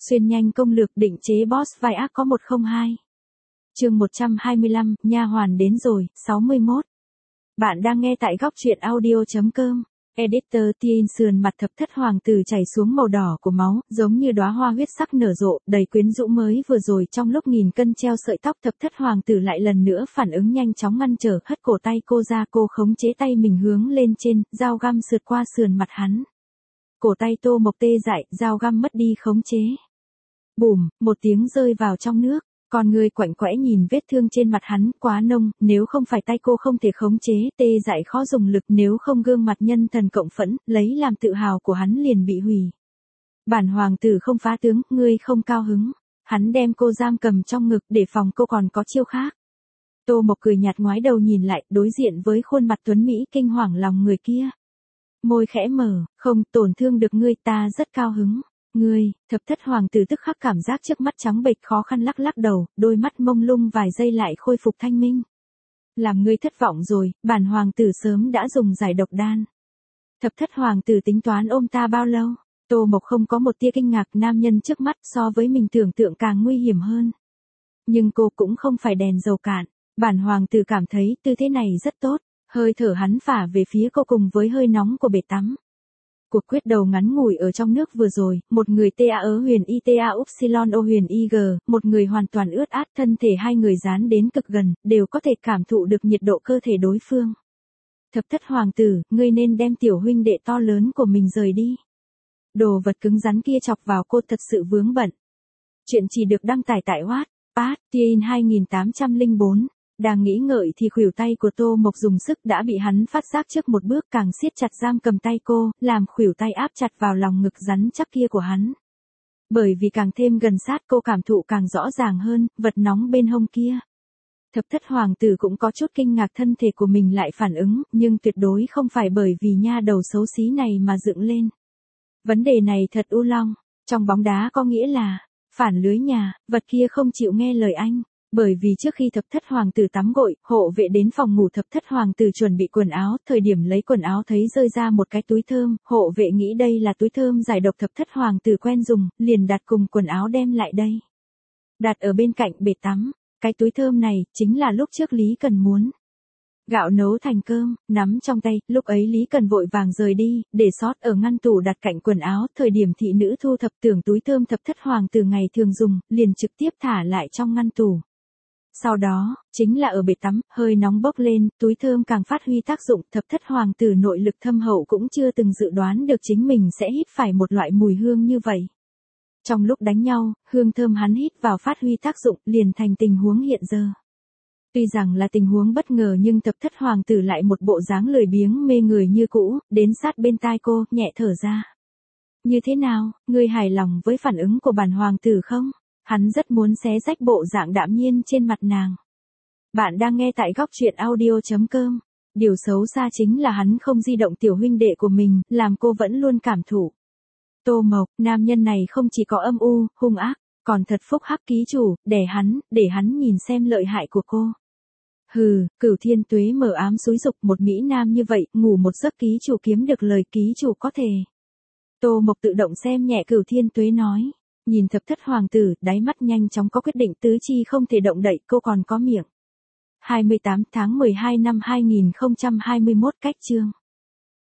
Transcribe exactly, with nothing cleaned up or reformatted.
Xuyên nhanh công lược định chế boss vai ác có một không hai. Chương một trăm hai mươi lăm, nha hoàn đến rồi, sáu mươi mốt. Bạn đang nghe tại góc truyện audio chấm com. Editor Teen sườn mặt thập thất hoàng tử chảy xuống màu đỏ của máu, giống như đóa hoa huyết sắc nở rộ, đầy quyến rũ mới vừa rồi trong lúc nghìn cân treo sợi tóc thập thất hoàng tử lại lần nữa phản ứng nhanh chóng ngăn trở, hất cổ tay cô ra, cô khống chế tay mình hướng lên trên, dao găm sượt qua sườn mặt hắn. Cổ tay Tô Mộc tê dại, dao găm mất đi khống chế. Bùm, một tiếng rơi vào trong nước. Con người quạnh quẽ nhìn vết thương trên mặt hắn, quá nông, nếu không phải tay cô không thể khống chế, tê dại khó dùng lực, nếu không gương mặt nhân thần cộng phẫn, lấy làm tự hào của hắn liền bị hủy. Bản hoàng tử không phá tướng, ngươi không cao hứng. Hắn đem cô giam cầm trong ngực để phòng cô còn có chiêu khác. Tô Mộc cười nhạt ngoái đầu nhìn lại, đối diện với khuôn mặt tuấn Mỹ kinh hoàng lòng người kia. Môi khẽ mở, không tổn thương được ngươi, ta rất cao hứng. Ngươi, thập thất hoàng tử tức khắc cảm giác trước mắt trắng bệch, khó khăn lắc lắc đầu, đôi mắt mông lung vài giây lại khôi phục thanh minh. Làm ngươi thất vọng rồi, bản hoàng tử sớm đã dùng giải độc đan. Thập thất hoàng tử tính toán ôm ta bao lâu? Tô Mộc không có một tia kinh ngạc, nam nhân trước mắt so với mình tưởng tượng càng nguy hiểm hơn. Nhưng cô cũng không phải đèn dầu cạn, bản hoàng tử cảm thấy tư thế này rất tốt, hơi thở hắn phả về phía cô cùng với hơi nóng của bể tắm. Cuộc quyết đầu ngắn ngủi ở trong nước vừa rồi, một người ta ớ huyền y ta upsilon o huyền ig, một người hoàn toàn ướt át, thân thể hai người dán đến cực gần, đều có thể cảm thụ được nhiệt độ cơ thể đối phương. Thập thất hoàng tử, ngươi nên đem tiểu huynh đệ to lớn của mình rời đi. Đồ vật cứng rắn kia chọc vào cô thật sự vướng bận. Chuyện chỉ được đăng tải tại Wattpad, Teen hai tám không bốn. Đang nghĩ ngợi thì khuỷu tay của Tô Mộc dùng sức đã bị hắn phát giác trước một bước, càng siết chặt giam cầm tay cô, làm khuỷu tay áp chặt vào lòng ngực rắn chắc kia của hắn. Bởi vì càng thêm gần sát cô cảm thụ càng rõ ràng hơn, vật nóng bên hông kia. Thập thất hoàng tử cũng có chút kinh ngạc thân thể của mình lại phản ứng, nhưng tuyệt đối không phải bởi vì nha đầu xấu xí này mà dựng lên. Vấn đề này thật u long, trong bóng đá có nghĩa là, phản lưới nhà, vật kia không chịu nghe lời anh. Bởi vì trước khi thập thất hoàng tử tắm gội, hộ vệ đến phòng ngủ thập thất hoàng tử chuẩn bị quần áo, thời điểm lấy quần áo thấy rơi ra một cái túi thơm, hộ vệ nghĩ đây là túi thơm giải độc thập thất hoàng tử quen dùng, liền đặt cùng quần áo đem lại đây. Đặt ở bên cạnh bể tắm, cái túi thơm này, chính là lúc trước Lý Cần muốn. Gạo nấu thành cơm, nắm trong tay, lúc ấy Lý Cần vội vàng rời đi, để sót ở ngăn tủ đặt cạnh quần áo, thời điểm thị nữ thu thập tưởng túi thơm thập thất hoàng tử ngày thường dùng, liền trực tiếp thả lại trong ngăn tủ. Sau đó, chính là ở bể tắm, hơi nóng bốc lên, túi thơm càng phát huy tác dụng, thập thất hoàng tử nội lực thâm hậu cũng chưa từng dự đoán được chính mình sẽ hít phải một loại mùi hương như vậy. Trong lúc đánh nhau, hương thơm hắn hít vào phát huy tác dụng, liền thành tình huống hiện giờ. Tuy rằng là tình huống bất ngờ nhưng thập thất hoàng tử lại một bộ dáng lười biếng mê người như cũ, đến sát bên tai cô, nhẹ thở ra. Như thế nào, ngươi hài lòng với phản ứng của bản hoàng tử không? Hắn rất muốn xé rách bộ dạng đạm nhiên trên mặt nàng. Bạn đang nghe tại góc truyện audio chấm com. Điều xấu xa chính là hắn không di động tiểu huynh đệ của mình, làm cô vẫn luôn cảm thụ. Tô Mộc, nam nhân này không chỉ có âm u, hung ác, còn thật phúc hắc ký chủ, để hắn, để hắn nhìn xem lợi hại của cô. Hừ, Cửu Thiên Tuế mở ám xúi dục một mỹ nam như vậy, ngủ một giấc ký chủ kiếm được lời ký chủ có thể. Tô Mộc tự động xem nhẹ Cửu Thiên Tuế nói. Nhìn thập thất hoàng tử, đáy mắt nhanh chóng có quyết định, tứ chi không thể động đậy, cô còn có miệng. hai mươi tám tháng mười hai năm hai nghìn không trăm hai mươi mốt cách chương.